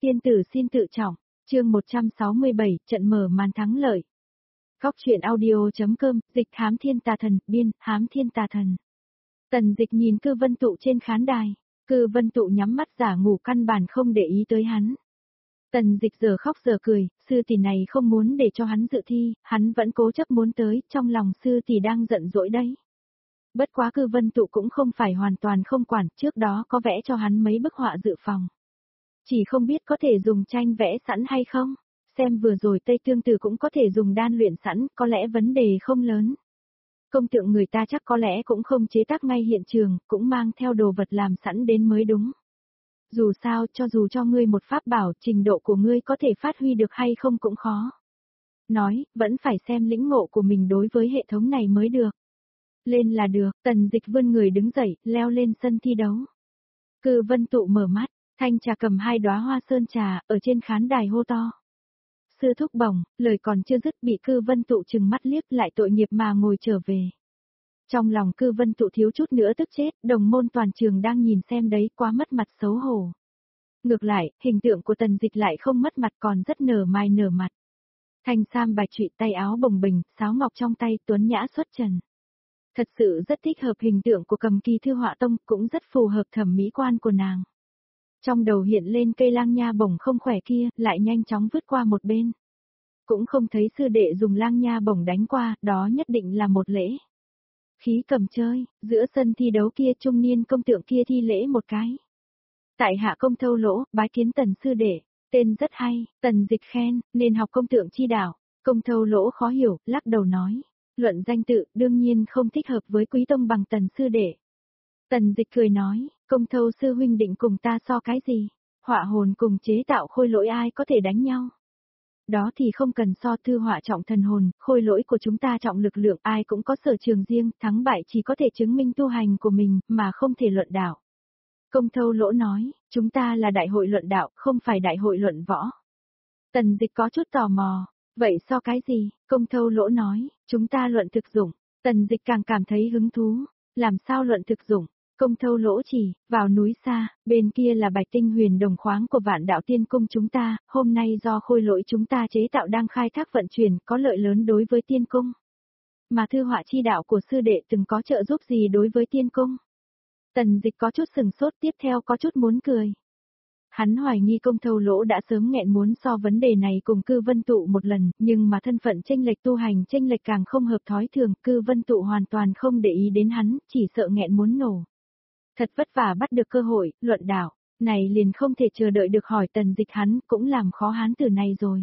Tiên tử xin tự trọng, chương 167, trận mở màn thắng lợi. Góc truyện audio.com, dịch Hám Thiên Tà Thần, biên, Hám Thiên Tà Thần. Tần Dịch nhìn Cư Vân Tụ trên khán đài, Cư Vân Tụ nhắm mắt giả ngủ căn bản không để ý tới hắn. Tần Dịch giờ khóc giờ cười, sư tỷ này không muốn để cho hắn dự thi, hắn vẫn cố chấp muốn tới, trong lòng sư tỷ đang giận dỗi đấy. Bất quá Cư Vân Tụ cũng không phải hoàn toàn không quản, trước đó có vẽ cho hắn mấy bức họa dự phòng. Chỉ không biết có thể dùng tranh vẽ sẵn hay không, xem vừa rồi Tây Tương Tử cũng có thể dùng đan luyện sẵn, có lẽ vấn đề không lớn. Công tượng người ta chắc có lẽ cũng không chế tác ngay hiện trường, cũng mang theo đồ vật làm sẵn đến mới đúng. Dù sao, cho dù cho ngươi một pháp bảo, trình độ của ngươi có thể phát huy được hay không cũng khó. Nói, vẫn phải xem lĩnh ngộ của mình đối với hệ thống này mới được. Lên là được, Tần Dịch vươn người đứng dậy, leo lên sân thi đấu. Cư Vân Tụ mở mắt, Thanh Trà cầm 2 đóa hoa sơn trà, ở trên khán đài hô to. Sư thúc bổng, lời còn chưa dứt bị Cư Vân Tụ trừng mắt liếc lại tội nghiệp mà ngồi trở về. Trong lòng Cư Vân Tụ thiếu chút nữa tức chết, đồng môn toàn trường đang nhìn xem đấy quá mất mặt xấu hổ. Ngược lại, hình tượng của Tần Dịch lại không mất mặt còn rất nở mai nở mặt. Thanh sam bạch trụy tay áo bồng bềnh, sáo ngọc trong tay tuấn nhã xuất trần. Thật sự rất thích hợp hình tượng của Cầm Kỳ Thư Họa Tông, cũng rất phù hợp thẩm mỹ quan của nàng. Trong đầu hiện lên cây lang nha bổng không khỏe kia, lại nhanh chóng vứt qua một bên. Cũng không thấy sư đệ dùng lang nha bổng đánh qua, đó nhất định là một lễ. Khí cầm chơi, giữa sân thi đấu kia trung niên công tượng kia thi lễ một cái. Tại hạ công thâu lỗ, bái kiến Tần sư đệ, tên rất hay, Tần Dịch khen, nên học công tượng chi đạo. Công thâu lỗ khó hiểu, lắc đầu nói. Luận danh tự, đương nhiên không thích hợp với quý tông bằng Tần sư đệ. Tần Dịch cười nói, công thâu sư huynh định cùng ta so cái gì? Họa hồn cùng chế tạo khôi lỗi ai có thể đánh nhau? Đó thì không cần so, thư họa trọng thần hồn, khôi lỗi của chúng ta trọng lực lượng, ai cũng có sở trường riêng, thắng bại chỉ có thể chứng minh tu hành của mình, mà không thể luận đạo. Công thâu lỗ nói, chúng ta là đại hội luận đạo, không phải đại hội luận võ. Tần Dịch có chút tò mò, vậy so cái gì? Công thâu lỗ nói, chúng ta luận thực dụng. Tần Dịch càng cảm thấy hứng thú, làm sao luận thực dụng? Công thâu lỗ chỉ, vào núi xa, bên kia là bạch tinh huyền đồng khoáng của Vạn Đạo Tiên Cung chúng ta, hôm nay do khôi lỗi chúng ta chế tạo đang khai thác vận chuyển, có lợi lớn đối với Tiên Cung. Mà thư họa chi đạo của sư đệ từng có trợ giúp gì đối với Tiên Cung? Tần Dịch có chút sừng sốt, tiếp theo có chút muốn cười. Hắn hoài nghi công thâu lỗ đã sớm nghẹn muốn so vấn đề này cùng Cư Vân Tụ một lần, nhưng mà thân phận chênh lệch tu hành chênh lệch càng không hợp thói thường, Cư Vân Tụ hoàn toàn không để ý đến hắn, chỉ sợ nghẹn muốn nổ. Thật vất vả bắt được cơ hội, luận đạo, này liền không thể chờ đợi được hỏi Tần Dịch, hắn cũng làm khó hắn từ này rồi.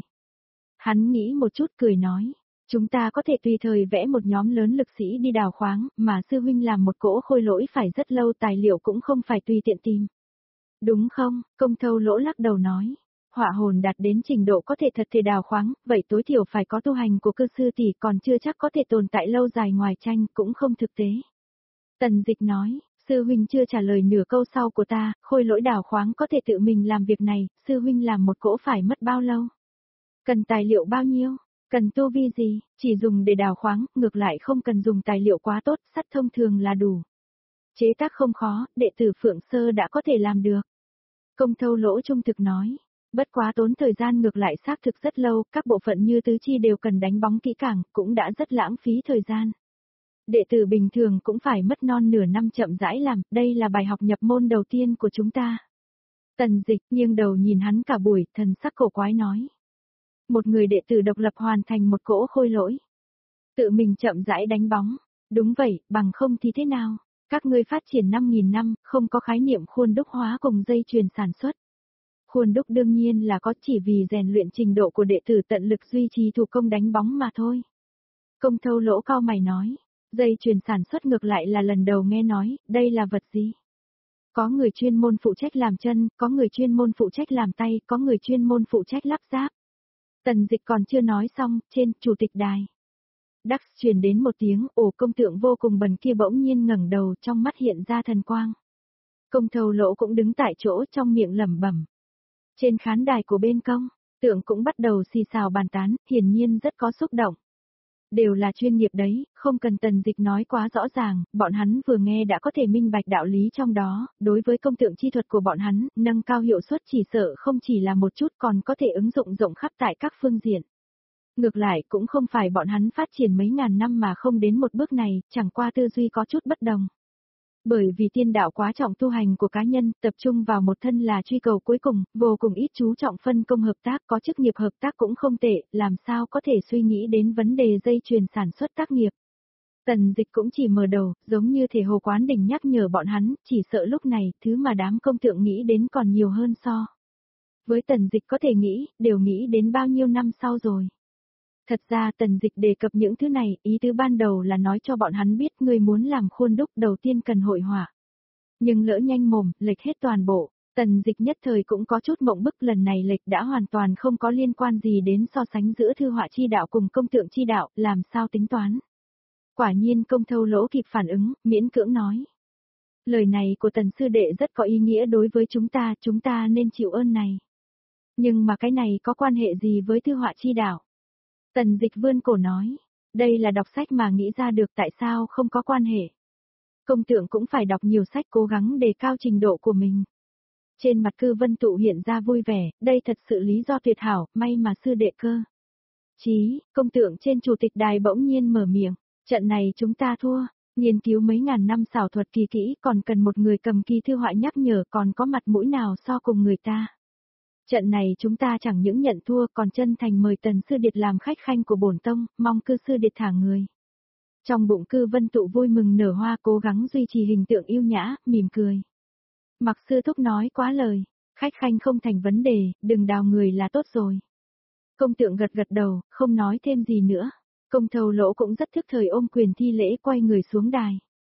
Hắn nghĩ một chút cười nói, chúng ta có thể tùy thời vẽ một nhóm lớn lực sĩ đi đào khoáng, mà sư huynh làm một cỗ khôi lỗi phải rất lâu, tài liệu cũng không phải tùy tiện tìm. Đúng không? Công thâu lỗ lắc đầu nói, họa hồn đạt đến trình độ có thể thật thể đào khoáng, vậy tối thiểu phải có tu hành của cơ sư tỷ, còn chưa chắc có thể tồn tại lâu dài ngoài tranh, cũng không thực tế. Tần Dịch nói, sư huynh chưa trả lời nửa câu sau của ta, khôi lỗi đào khoáng có thể tự mình làm việc này, sư huynh làm một cỗ phải mất bao lâu? Cần tài liệu bao nhiêu? Cần tu vi gì? Chỉ dùng để đào khoáng, ngược lại không cần dùng tài liệu quá tốt, sắt thông thường là đủ. Chế tác không khó, đệ tử Phượng Sơ đã có thể làm được. Công thâu lỗ trung thực nói, bất quá tốn thời gian, ngược lại xác thực rất lâu, các bộ phận như tứ chi đều cần đánh bóng kỹ càng, cũng đã rất lãng phí thời gian. Đệ tử bình thường cũng phải mất non nửa năm chậm rãi làm, đây là bài học nhập môn đầu tiên của chúng ta. Tần Dịch nghiêng đầu nhìn hắn cả buổi, thần sắc cổ quái nói. Một người đệ tử độc lập hoàn thành một cỗ khôi lỗi. Tự mình chậm rãi đánh bóng, đúng vậy, bằng không thì thế nào? Các ngươi phát triển 5.000 năm, không có khái niệm khuôn đúc hóa cùng dây chuyền sản xuất. Khuôn đúc đương nhiên là có, chỉ vì rèn luyện trình độ của đệ tử tận lực duy trì thủ công đánh bóng mà thôi. Công thâu lỗ cao mày nói, dây chuyền sản xuất ngược lại là lần đầu nghe nói, đây là vật gì? Có người chuyên môn phụ trách làm chân, có người chuyên môn phụ trách làm tay, có người chuyên môn phụ trách lắp ráp. Tần Dịch còn chưa nói xong, trên chủ tịch đài. Đắc truyền đến một tiếng, ồ, công tượng vô cùng bần kia bỗng nhiên ngẩng đầu, trong mắt hiện ra thần quang. Công thâu lỗ cũng đứng tại chỗ, trong miệng lẩm bẩm. Trên khán đài của bên công, tượng cũng bắt đầu xì xào bàn tán, hiển nhiên rất có xúc động. Đều là chuyên nghiệp đấy, không cần Tần Dịch nói quá rõ ràng, bọn hắn vừa nghe đã có thể minh bạch đạo lý trong đó, đối với công tượng chi thuật của bọn hắn, nâng cao hiệu suất chỉ sợ không chỉ là một chút còn có thể ứng dụng rộng khắp tại các phương diện. Ngược lại cũng không phải bọn hắn phát triển mấy ngàn năm mà không đến một bước này, chẳng qua tư duy có chút bất đồng. Bởi vì tiên đạo quá trọng tu hành của cá nhân, tập trung vào một thân là truy cầu cuối cùng, vô cùng ít chú trọng phân công hợp tác, có chức nghiệp hợp tác cũng không tệ, làm sao có thể suy nghĩ đến vấn đề dây chuyền sản xuất tác nghiệp. Tần Dịch cũng chỉ mở đầu, giống như thể Hồ Quán Đỉnh nhắc nhở bọn hắn, chỉ sợ lúc này, thứ mà đám công tượng nghĩ đến còn nhiều hơn so. Với Tần Dịch có thể nghĩ, đều nghĩ đến bao nhiêu năm sau rồi. Thật ra Tần Dịch đề cập những thứ này, ý tứ ban đầu là nói cho bọn hắn biết người muốn làm khuôn đúc đầu tiên cần hội họa. Nhưng lỡ nhanh mồm, lệch hết toàn bộ, Tần Dịch nhất thời cũng có chút mộng bức, lần này lệch đã hoàn toàn không có liên quan gì đến so sánh giữa thư họa chi đạo cùng công tượng chi đạo, làm sao tính toán. Quả nhiên Công Thâu Lỗ kịp phản ứng, miễn cưỡng nói. Lời này của Tần sư đệ rất có ý nghĩa đối với chúng ta nên chịu ơn này. Nhưng mà cái này có quan hệ gì với thư họa chi đạo? Tần Dịch vươn cổ nói, đây là đọc sách mà nghĩ ra được, tại sao không có quan hệ. Công tượng cũng phải đọc nhiều sách cố gắng đề cao trình độ của mình. Trên mặt Cư Vân Tụ hiện ra vui vẻ, đây thật sự lý do tuyệt hảo, may mà sư đệ cơ. Chí, công tượng trên chủ tịch đài bỗng nhiên mở miệng, trận này chúng ta thua, nghiên cứu mấy ngàn năm xảo thuật kỳ kỹ còn cần một người cầm kỳ thư họa nhắc nhở, còn có mặt mũi nào so cùng người ta. Trận này chúng ta chẳng những nhận thua còn chân thành mời Tần sư điệt làm khách khanh của bổn tông, mong Cư sư điệt thả người. Trong bụng Cư Vân Tụ vui mừng nở hoa, cố gắng duy trì hình tượng yêu nhã, mỉm cười. Mặc sư thúc nói quá lời, khách khanh không thành vấn đề, đừng đào người là tốt rồi. Công tượng gật gật đầu, không nói thêm gì nữa. Công Thâu Lỗ cũng rất thức thời ôm quyền thi lễ, quay người xuống đài.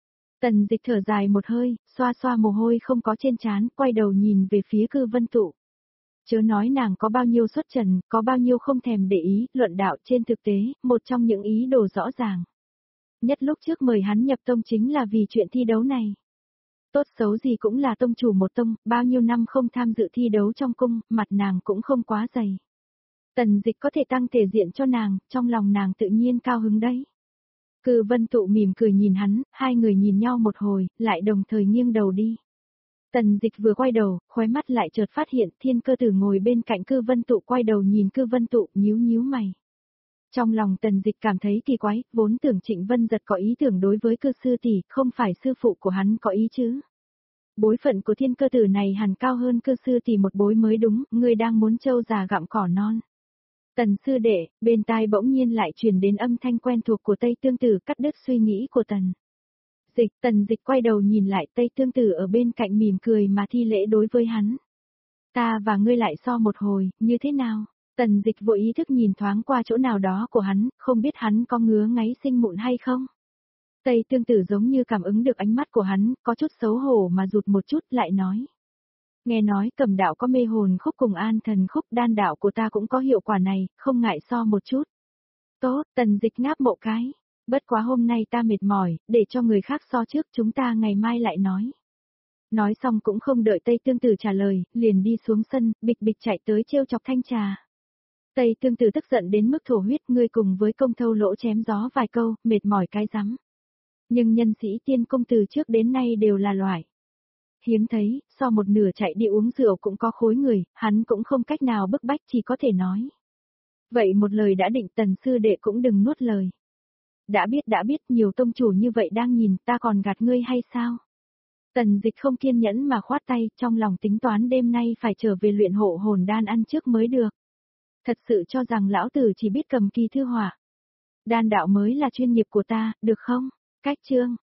Tần Dịch thở dài một hơi, xoa xoa mồ hôi không có trên trán, quay đầu nhìn về phía Cư Vân Tụ. Chớ nói nàng có bao nhiêu xuất trần, có bao nhiêu không thèm để ý, luận đạo trên thực tế, một trong những ý đồ rõ ràng. Nhất lúc trước mời hắn nhập tông chính là vì chuyện thi đấu này. Tốt xấu gì cũng là tông chủ một tông, bao nhiêu năm không tham dự thi đấu trong cung, mặt nàng cũng không quá dày. Tần Dịch có thể tăng thể diện cho nàng, trong lòng nàng tự nhiên cao hứng đấy. Cư Vân Tụ mỉm cười nhìn hắn, hai người nhìn nhau một hồi, lại đồng thời nghiêng đầu đi. Tần Dịch vừa quay đầu, khóe mắt lại chợt phát hiện Thiên Cơ Tử ngồi bên cạnh Cư Vân Tụ, quay đầu nhìn Cư Vân Tụ, nhíu nhíu mày. Trong lòng Tần Dịch cảm thấy kỳ quái, vốn tưởng Trịnh Vân Giật có ý tưởng đối với Cư sư tỷ, không phải sư phụ của hắn có ý chứ. Bối phận của Thiên Cơ Tử này hẳn cao hơn Cư sư tỷ một bối mới đúng, người đang muốn trâu già gặm cỏ non. Tần sư đệ, bên tai bỗng nhiên lại truyền đến âm thanh quen thuộc của Tây Tương Tử, cắt đứt suy nghĩ của Tần Dịch quay đầu nhìn lại Tây Tương Tử ở bên cạnh mỉm cười mà thi lễ đối với hắn. Ta và ngươi lại so một hồi, như thế nào? Tần Dịch vội ý thức nhìn thoáng qua chỗ nào đó của hắn, không biết hắn có ngứa ngáy sinh mụn hay không? Tây Tương Tử giống như cảm ứng được ánh mắt của hắn, có chút xấu hổ mà rụt một chút lại nói. Nghe nói Cầm đạo có mê hồn khúc cùng an thần khúc, đan đạo của ta cũng có hiệu quả này, không ngại so một chút. Tốt, Tần Dịch ngáp một cái. Bất quá hôm nay ta mệt mỏi, để cho người khác so trước, chúng ta ngày mai lại nói. Nói xong cũng không đợi Tây Tương Tử trả lời, liền đi xuống sân, bịch bịch chạy tới trêu chọc Thanh Trà. Tây Tương Tử tức giận đến mức thổ huyết, ngươi cùng với Công Thâu Lỗ chém gió vài câu, mệt mỏi cái rắm. Nhưng nhân sĩ Tiên Công từ trước đến nay đều là loại hiếm thấy, so một nửa chạy đi uống rượu cũng có khối người, hắn cũng không cách nào bức bách, chỉ có thể nói. Vậy một lời đã định, Tần sư đệ cũng đừng nuốt lời. Đã biết, nhiều tông chủ như vậy đang nhìn, ta còn gạt ngươi hay sao? Tần Dịch không kiên nhẫn mà khoát tay, trong lòng tính toán đêm nay phải trở về luyện hộ hồn đan ăn trước mới được. Thật sự cho rằng lão tử chỉ biết cầm kỳ thư họa. Đan đạo mới là chuyên nghiệp của ta, được không? Cách chương